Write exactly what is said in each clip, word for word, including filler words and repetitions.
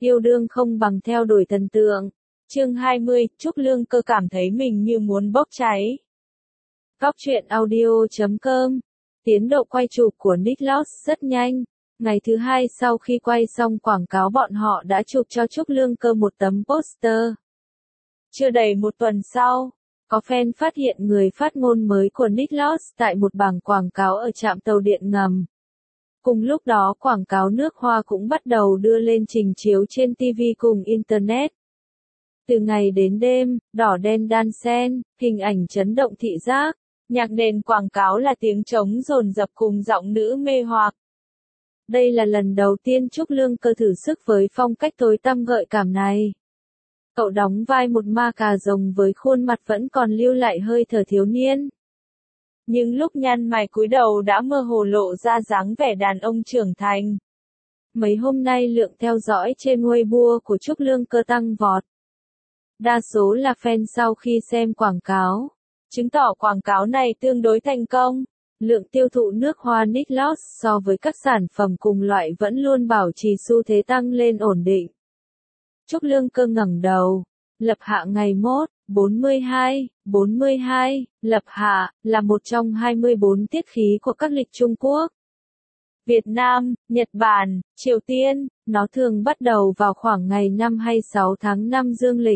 Yêu đương không bằng theo đuổi thần tượng. Chương hai mươi, Trúc Lương Cơ cảm thấy mình như muốn bốc cháy. Góc truyện audio chấm com. Tiến độ quay chụp của Nick Lost rất nhanh. Ngày thứ hai sau khi quay xong quảng cáo bọn họ đã chụp cho Trúc Lương Cơ một tấm poster. Chưa đầy một tuần sau, có fan phát hiện người phát ngôn mới của Nick Lost tại một bảng quảng cáo ở trạm tàu điện ngầm. Cùng lúc đó quảng cáo nước hoa cũng bắt đầu đưa lên trình chiếu trên ti vi cùng Internet. Từ ngày đến đêm, đỏ đen đan xen, hình ảnh chấn động thị giác, nhạc nền quảng cáo là tiếng trống dồn dập cùng giọng nữ mê hoặc. Đây là lần đầu tiên Trúc Lương Cơ thử sức với phong cách tối tăm gợi cảm này. Cậu đóng vai một ma cà rồng với khuôn mặt vẫn còn lưu lại hơi thở thiếu niên. Nhưng lúc nhăn mày cúi đầu đã mơ hồ lộ ra dáng vẻ đàn ông trưởng thành. Mấy hôm nay lượng theo dõi trên Weibo của Trúc Lương Cơ tăng vọt. Đa số là fan sau khi xem quảng cáo, chứng tỏ quảng cáo này tương đối thành công. Lượng tiêu thụ nước hoa Nick Lost so với các sản phẩm cùng loại vẫn luôn bảo trì xu thế tăng lên ổn định. Trúc Lương Cơ ngẩng đầu, lập hạ ngày mốt, bốn mươi hai, bốn mươi hai, lập hạ, là một trong hai mươi bốn tiết khí của các lịch Trung Quốc. Việt Nam, Nhật Bản, Triều Tiên, nó thường bắt đầu vào khoảng ngày năm hay sáu tháng năm dương lịch.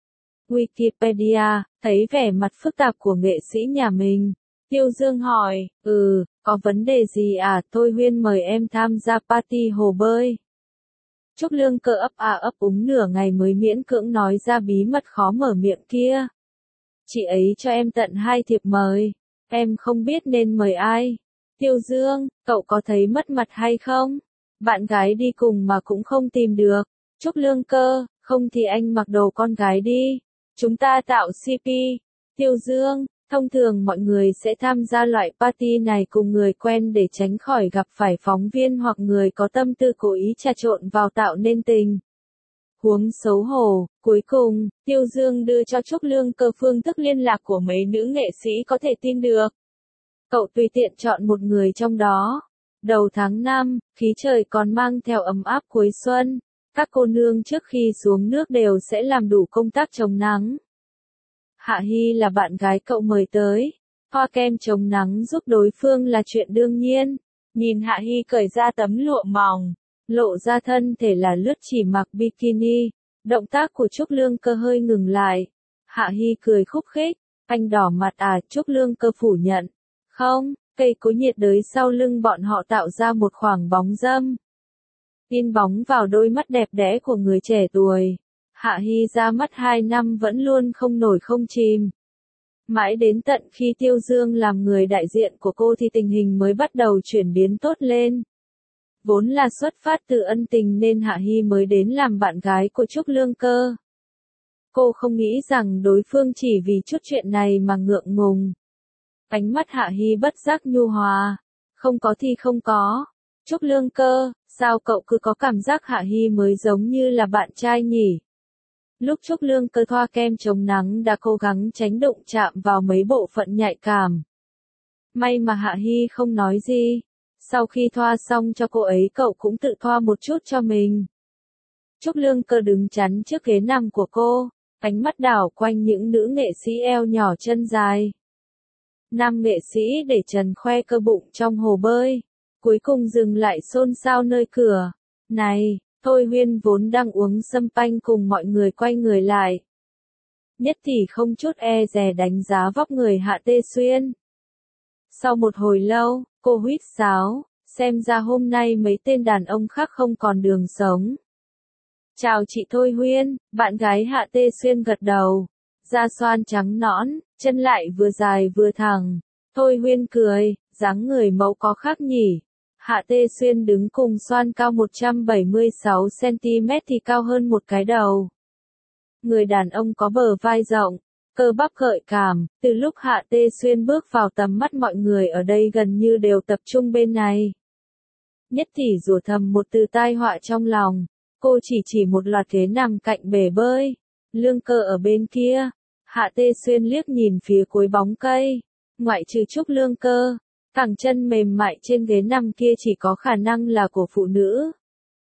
Wikipedia, thấy vẻ mặt phức tạp của nghệ sĩ nhà mình. Tiêu Dương hỏi, ừ, có vấn đề gì à, Thôi Huyên mời em tham gia party hồ bơi. Trúc Lương Cơ ấp à ấp úng nửa ngày mới miễn cưỡng nói ra bí mật khó mở miệng kia. Chị ấy cho em tận hai thiệp mời, em không biết nên mời ai. Tiêu Dương, cậu có thấy mất mặt hay không? Bạn gái đi cùng mà cũng không tìm được. Trúc Lương Cơ, không thì anh mặc đồ con gái đi. Chúng ta tạo xê pê. Tiêu Dương, thông thường mọi người sẽ tham gia loại party này cùng người quen để tránh khỏi gặp phải phóng viên hoặc người có tâm tư cố ý trà trộn vào tạo nên tình huống xấu hổ. Cuối cùng, Tiêu Dương đưa cho Trúc Lương Cơ phương thức liên lạc của mấy nữ nghệ sĩ có thể tin được. Cậu tùy tiện chọn một người trong đó. Đầu tháng năm, khí trời còn mang theo ấm áp cuối xuân. Các cô nương trước khi xuống nước đều sẽ làm đủ công tác chống nắng. Hạ Hy là bạn gái cậu mời tới. Thoa kem chống nắng giúp đối phương là chuyện đương nhiên. Nhìn Hạ Hy cởi ra tấm lụa mỏng, lộ ra thân thể là lướt chỉ mặc bikini. Động tác của Trúc Lương Cơ hơi ngừng lại. Hạ Hy cười khúc khích. Anh đỏ mặt à? Trúc Lương Cơ phủ nhận. Không, cây cối nhiệt đới sau lưng bọn họ tạo ra một khoảng bóng râm. In bóng vào đôi mắt đẹp đẽ của người trẻ tuổi. Hạ Hy ra mắt hai năm vẫn luôn không nổi không chìm. Mãi đến tận khi Tiêu Dương làm người đại diện của cô thì tình hình mới bắt đầu chuyển biến tốt lên. Vốn là xuất phát từ ân tình nên Hạ Hy mới đến làm bạn gái của Trúc Lương Cơ. Cô không nghĩ rằng đối phương chỉ vì chút chuyện này mà ngượng ngùng. Ánh mắt Hạ Hy bất giác nhu hòa. Không có thì không có. Trúc Lương Cơ, sao cậu cứ có cảm giác Hạ Hy mới giống như là bạn trai nhỉ? Lúc Trúc Lương Cơ thoa kem chống nắng đã cố gắng tránh đụng chạm vào mấy bộ phận nhạy cảm. May mà Hạ Hy không nói gì. Sau khi thoa xong cho cô ấy cậu cũng tự thoa một chút cho mình. Trúc Lương Cơ đứng chắn trước ghế nằm của cô, ánh mắt đảo quanh những nữ nghệ sĩ eo nhỏ chân dài. Nam nghệ sĩ để trần khoe cơ bụng trong hồ bơi. Cuối cùng dừng lại xôn xao nơi cửa. Này, Thôi Huyên vốn đang uống sâm panh cùng mọi người quay người lại. Nhất thì không chút e dè đánh giá vóc người Hạ Tê Xuyên. Sau một hồi lâu, cô huýt sáo, xem ra hôm nay mấy tên đàn ông khác không còn đường sống. Chào chị Thôi Huyên, bạn gái Hạ Tê Xuyên gật đầu. Da xoan trắng nõn, chân lại vừa dài vừa thẳng. Thôi Huyên cười, dáng người mẫu có khác nhỉ. Hạ Tê Xuyên đứng cùng xoan cao một trăm bảy mươi sáu xăng ti mét thì cao hơn một cái đầu. Người đàn ông có bờ vai rộng, cơ bắp gợi cảm, từ lúc Hạ Tê Xuyên bước vào tầm mắt mọi người ở đây gần như đều tập trung bên này. Nhất thì rủa thầm một từ tai họa trong lòng, cô chỉ chỉ một loạt ghế nằm cạnh bể bơi. Lương Cơ ở bên kia. Hạ Tê Xuyên liếc nhìn phía cuối bóng cây. Ngoại trừ Trúc Lương Cơ, cẳng chân mềm mại trên ghế nằm kia chỉ có khả năng là của phụ nữ.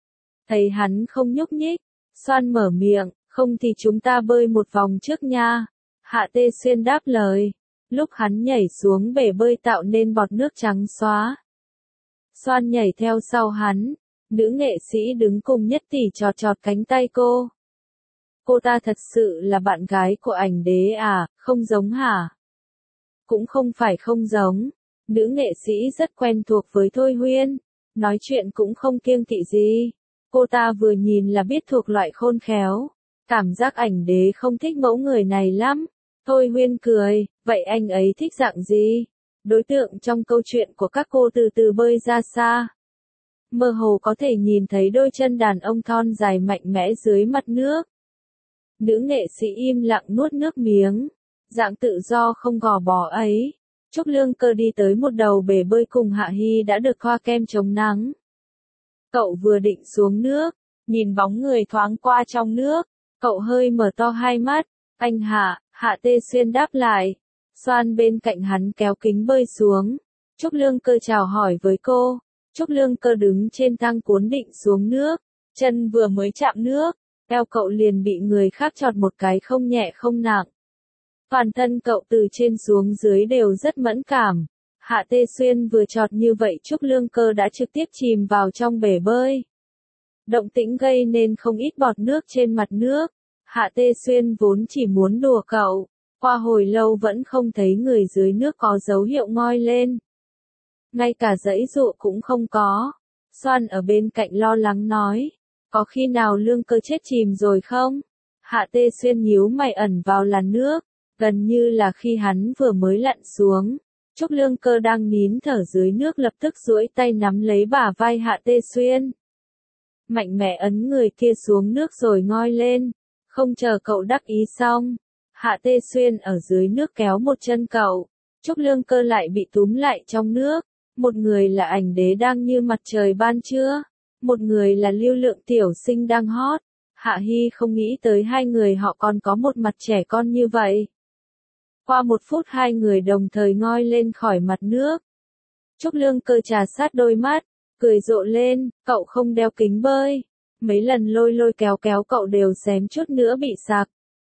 Thấy hắn không nhúc nhích, Soan mở miệng, không thì chúng ta bơi một vòng trước nha. Hạ Tê Xuyên đáp lời. Lúc hắn nhảy xuống bể bơi tạo nên bọt nước trắng xóa. Soan nhảy theo sau hắn, nữ nghệ sĩ đứng cùng Nhất Tỷ chọt chọt cánh tay cô. Cô ta thật sự là bạn gái của ảnh đế à, không giống hả? Cũng không phải không giống, nữ nghệ sĩ rất quen thuộc với Thôi Huyên, nói chuyện cũng không kiêng kỵ gì. Cô ta vừa nhìn là biết thuộc loại khôn khéo, cảm giác ảnh đế không thích mẫu người này lắm. Thôi Huyên cười, vậy anh ấy thích dạng gì? Đối tượng trong câu chuyện của các cô từ từ bơi ra xa. Mơ hồ có thể nhìn thấy đôi chân đàn ông thon dài mạnh mẽ dưới mặt nước. Nữ nghệ sĩ im lặng nuốt nước miếng, dạng tự do không gò bó ấy. Trúc Lương Cơ đi tới một đầu bể bơi cùng Hạ Hy đã được thoa kem chống nắng. Cậu vừa định xuống nước, nhìn bóng người thoáng qua trong nước, cậu hơi mở to hai mắt. Anh Hạ, Hạ Tê Xuyên đáp lại. Soan bên cạnh hắn kéo kính bơi xuống. Trúc Lương Cơ chào hỏi với cô. Trúc Lương Cơ đứng trên thang cuốn định xuống nước, chân vừa mới chạm nước, eo cậu liền bị người khác chọt một cái không nhẹ không nặng. Toàn thân cậu từ trên xuống dưới đều rất mẫn cảm. Hạ Tê Xuyên vừa chọt như vậy Trúc Lương Cơ đã trực tiếp chìm vào trong bể bơi. Động tĩnh gây nên không ít bọt nước trên mặt nước. Hạ Tê Xuyên vốn chỉ muốn đùa cậu, qua hồi lâu vẫn không thấy người dưới nước có dấu hiệu ngoi lên. Ngay cả giãy dụa cũng không có. Soan ở bên cạnh lo lắng nói, có khi nào Lương Cơ chết chìm rồi không? Hạ Tê Xuyên nhíu mày ẩn vào làn nước, gần như là khi hắn vừa mới lặn xuống. Trúc Lương Cơ đang nín thở dưới nước lập tức duỗi tay nắm lấy bả vai Hạ Tê Xuyên. Mạnh mẽ ấn người kia xuống nước rồi ngoi lên, không chờ cậu đắc ý xong. Hạ Tê Xuyên ở dưới nước kéo một chân cậu, Trúc Lương Cơ lại bị túm lại trong nước. Một người là ảnh đế đang như mặt trời ban trưa, một người là lưu lượng tiểu sinh đang hot. Hạ Hy không nghĩ tới hai người họ còn có một mặt trẻ con như vậy. Qua một phút hai người đồng thời ngoi lên khỏi mặt nước. Trúc Lương Cơ trà sát đôi mắt, cười rộ lên, cậu không đeo kính bơi. Mấy lần lôi lôi kéo kéo cậu đều xém chút nữa bị sặc.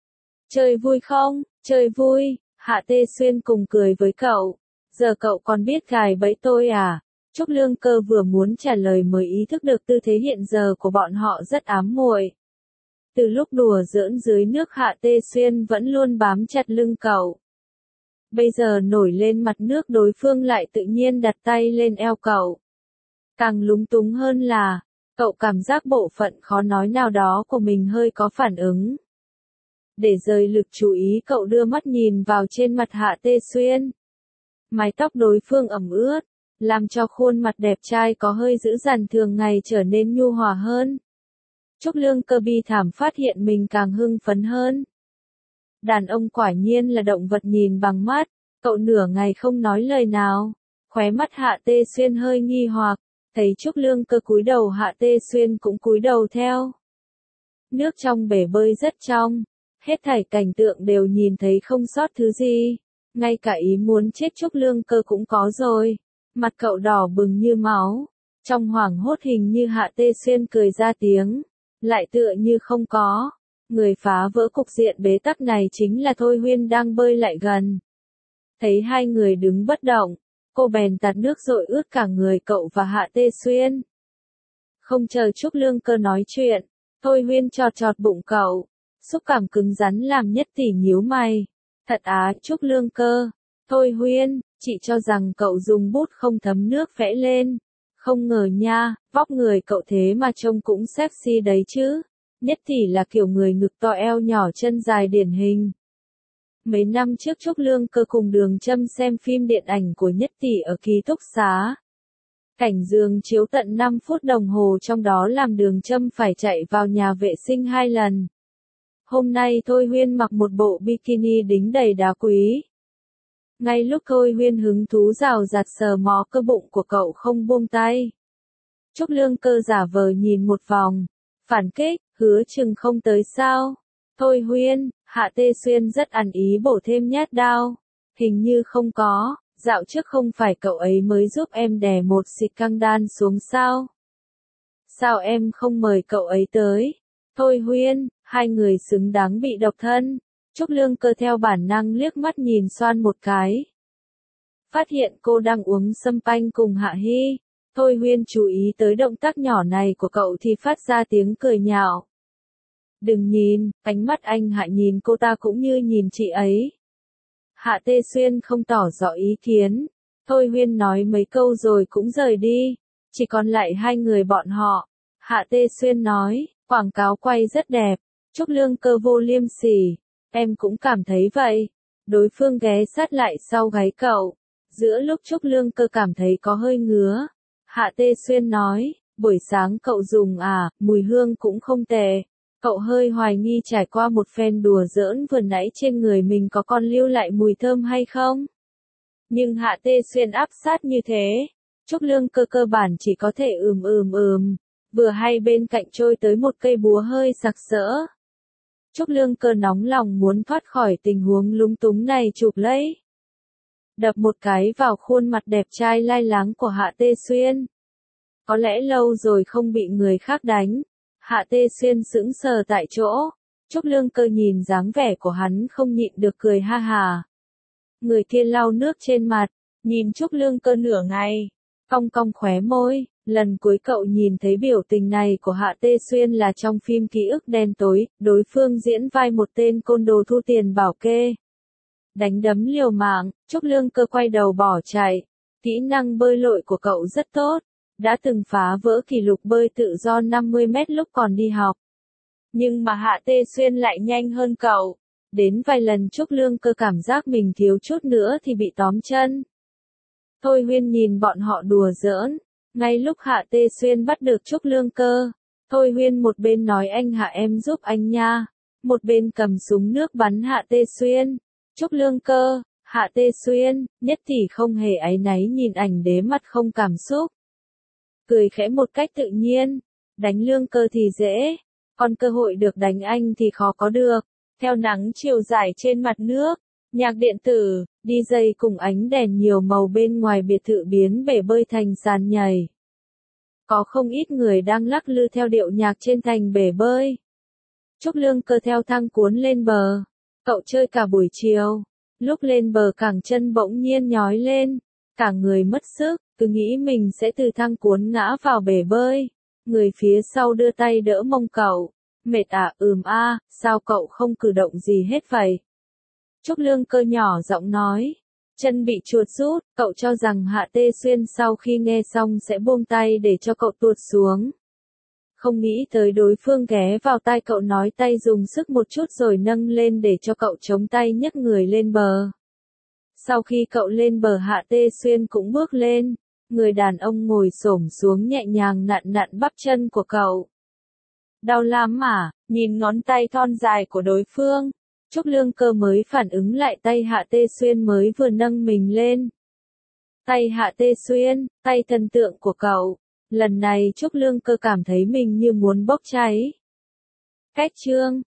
Chơi vui không? Chơi vui, Hạ Tê Xuyên cùng cười với cậu. Giờ cậu còn biết gài bẫy tôi à? Trúc Lương Cơ vừa muốn trả lời mới ý thức được tư thế hiện giờ của bọn họ rất ám muội. Từ lúc đùa giỡn dưới nước Hạ Tê Xuyên vẫn luôn bám chặt lưng cậu. Bây giờ nổi lên mặt nước đối phương lại tự nhiên đặt tay lên eo cậu. Càng lúng túng hơn là, cậu cảm giác bộ phận khó nói nào đó của mình hơi có phản ứng. Để rời lực chú ý cậu đưa mắt nhìn vào trên mặt Hạ Tê Xuyên. Mái tóc đối phương ẩm ướt, làm cho khuôn mặt đẹp trai có hơi dữ dằn thường ngày trở nên nhu hòa hơn. Trúc Lương Cơ bi thảm phát hiện mình càng hưng phấn hơn. Đàn ông quả nhiên là động vật nhìn bằng mắt, cậu nửa ngày không nói lời nào. Khóe mắt Hạ Tê Xuyên hơi nghi hoặc, thấy Trúc Lương Cơ cúi đầu Hạ Tê Xuyên cũng cúi đầu theo. Nước trong bể bơi rất trong, hết thảy cảnh tượng đều nhìn thấy không sót thứ gì. Ngay cả ý muốn chết Trúc Lương Cơ cũng có rồi. Mặt cậu đỏ bừng như máu. Trong hoảng hốt hình như Hạ Tê Xuyên cười ra tiếng. Lại tựa như không có. Người phá vỡ cục diện bế tắc này chính là Thôi Huyên đang bơi lại gần. Thấy hai người đứng bất động, cô bèn tạt nước dội ướt cả người cậu và Hạ Tê Xuyên. Không chờ Trúc Lương Cơ nói chuyện, Thôi Huyên chọt chọt bụng cậu. Xúc cảm cứng rắn làm Nhất Tỷ nhíu mày. Thật á, Trúc Lương Cơ. Thôi Huyên, chị cho rằng cậu dùng bút không thấm nước vẽ lên. Không ngờ nha, vóc người cậu thế mà trông cũng sexy đấy chứ. Nhất Tỷ là kiểu người ngực to eo nhỏ chân dài điển hình. Mấy năm trước Trúc Lương Cơ cùng Đường Châm xem phim điện ảnh của Nhất Tỷ ở ký túc xá. Cảnh giường chiếu tận năm phút đồng hồ trong đó làm Đường Châm phải chạy vào nhà vệ sinh hai lần. Hôm nay Thôi Huyên mặc một bộ bikini đính đầy đá quý. Ngay lúc Thôi Huyên hứng thú rào rạt sờ mó cơ bụng của cậu không buông tay. Trúc Lương Cơ giả vờ nhìn một vòng, phản kích, hứa chừng không tới sao. Thôi Huyên, Hạ Tê Xuyên rất ăn ý bổ thêm nhát đao. Hình như không có, dạo trước không phải cậu ấy mới giúp em đè một xịt căng đan xuống sao. sao em không mời cậu ấy tới? Thôi Huyên, hai người xứng đáng bị độc thân. Trúc Lương Cơ theo bản năng liếc mắt nhìn Soan một cái. Phát hiện cô đang uống sâm panh cùng Hạ Hy. Thôi Huyên chú ý tới động tác nhỏ này của cậu thì phát ra tiếng cười nhạo. Đừng nhìn, ánh mắt anh Hạ nhìn cô ta cũng như nhìn chị ấy. Hạ Tê Xuyên không tỏ rõ ý kiến. Thôi Huyên nói mấy câu rồi cũng rời đi. Chỉ còn lại hai người bọn họ. Hạ Tê Xuyên nói, quảng cáo quay rất đẹp. Trúc Lương Cơ vô liêm sỉ. Em cũng cảm thấy vậy. Đối phương ghé sát lại sau gáy cậu. Giữa lúc Trúc Lương Cơ cảm thấy có hơi ngứa. Hạ Tê Xuyên nói, buổi sáng cậu dùng à, mùi hương cũng không tệ. Cậu hơi hoài nghi trải qua một phen đùa giỡn vừa nãy trên người mình có còn lưu lại mùi thơm hay không? Nhưng Hạ Tê Xuyên áp sát như thế. Trúc Lương Cơ cơ bản chỉ có thể ừm ừm ừm. Vừa hay bên cạnh trôi tới một cây búa hơi sặc sỡ. Trúc Lương Cơ nóng lòng muốn thoát khỏi tình huống lúng túng này chụp lấy. Đập một cái vào khuôn mặt đẹp trai lai láng của Hạ Tê Xuyên. Có lẽ lâu rồi không bị người khác đánh. Hạ Tê Xuyên sững sờ tại chỗ. Trúc Lương Cơ nhìn dáng vẻ của hắn không nhịn được cười ha hà. Người kia lau nước trên mặt, nhìn Trúc Lương Cơ nửa ngày, cong cong khóe môi. Lần cuối cậu nhìn thấy biểu tình này của Hạ Tê Xuyên là trong phim Ký ức đen tối, đối phương diễn vai một tên côn đồ thu tiền bảo kê. Đánh đấm liều mạng, Trúc Lương Cơ quay đầu bỏ chạy. Kỹ năng bơi lội của cậu rất tốt, đã từng phá vỡ kỷ lục bơi tự do năm mươi mét lúc còn đi học. Nhưng mà Hạ Tê Xuyên lại nhanh hơn cậu. Đến vài lần Trúc Lương Cơ cảm giác mình thiếu chút nữa thì bị tóm chân. Thôi Huyên nhìn bọn họ đùa giỡn. Ngay lúc Hạ Tê Xuyên bắt được Trúc Lương Cơ, Thôi Huyên một bên nói anh Hạ em giúp anh nha, một bên cầm súng nước bắn Hạ Tê Xuyên. Trúc Lương Cơ, Hạ Tê Xuyên, nhất thì không hề áy náy nhìn ảnh đế mặt không cảm xúc. Cười khẽ một cách tự nhiên, đánh Lương Cơ thì dễ, còn cơ hội được đánh anh thì khó có được. Theo nắng chiều rải trên mặt nước, nhạc điện tử, đi dây cùng ánh đèn nhiều màu bên ngoài biệt thự biến bể bơi thành sàn nhảy. Có không ít người đang lắc lư theo điệu nhạc trên thành bể bơi. Trúc Lương Cơ theo thang cuốn lên bờ. Cậu chơi cả buổi chiều. Lúc lên bờ cẳng chân bỗng nhiên nhói lên. Cả người mất sức, cứ nghĩ mình sẽ từ thang cuốn ngã vào bể bơi. Người phía sau đưa tay đỡ mông cậu. Mệt à, ừm a, sao cậu không cử động gì hết vậy? Trúc Lương Cơ nhỏ giọng nói. Chân bị chuột rút, cậu cho rằng Hạ Tê Xuyên sau khi nghe xong sẽ buông tay để cho cậu tuột xuống. Không nghĩ tới đối phương ghé vào tai cậu nói tay dùng sức một chút rồi nâng lên để cho cậu chống tay nhấc người lên bờ. Sau khi cậu lên bờ Hạ Tê Xuyên cũng bước lên, người đàn ông ngồi xổm xuống nhẹ nhàng nặn nặn bắp chân của cậu. Đau lắm mà, nhìn ngón tay thon dài của đối phương. Trúc Lương Cơ mới phản ứng lại tay Hạ Tê Xuyên mới vừa nâng mình lên. Tay Hạ Tê Xuyên, tay thần tượng của cậu. Lần này Trúc Lương Cơ cảm thấy mình như muốn bốc cháy. Cách chương